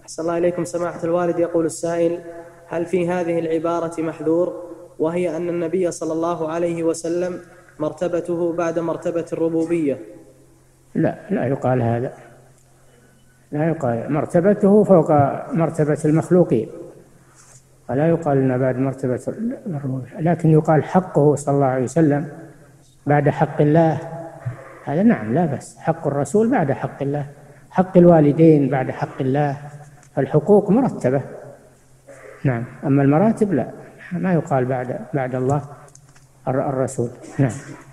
أحسن الله إليكم سماحة الوالد. يقول السائل: هل في هذه العبارة محذور، وهي أن النبي صلى الله عليه وسلم مرتبته بعد مرتبة الربوبية؟ لا يقال هذا، لا يقال مرتبته فوق مرتبة المخلوقين، ولا يقال إن بعد مرتبة الربوبية، لكن يقال حقه صلى الله عليه وسلم بعد حق الله، هذا نعم لا بأس. حق الرسول بعد حق الله، حق الوالدين بعد حق الله، فالحقوق مرتبة. نعم، أما المراتب لا، ما يقال بعد الله الرسول. نعم.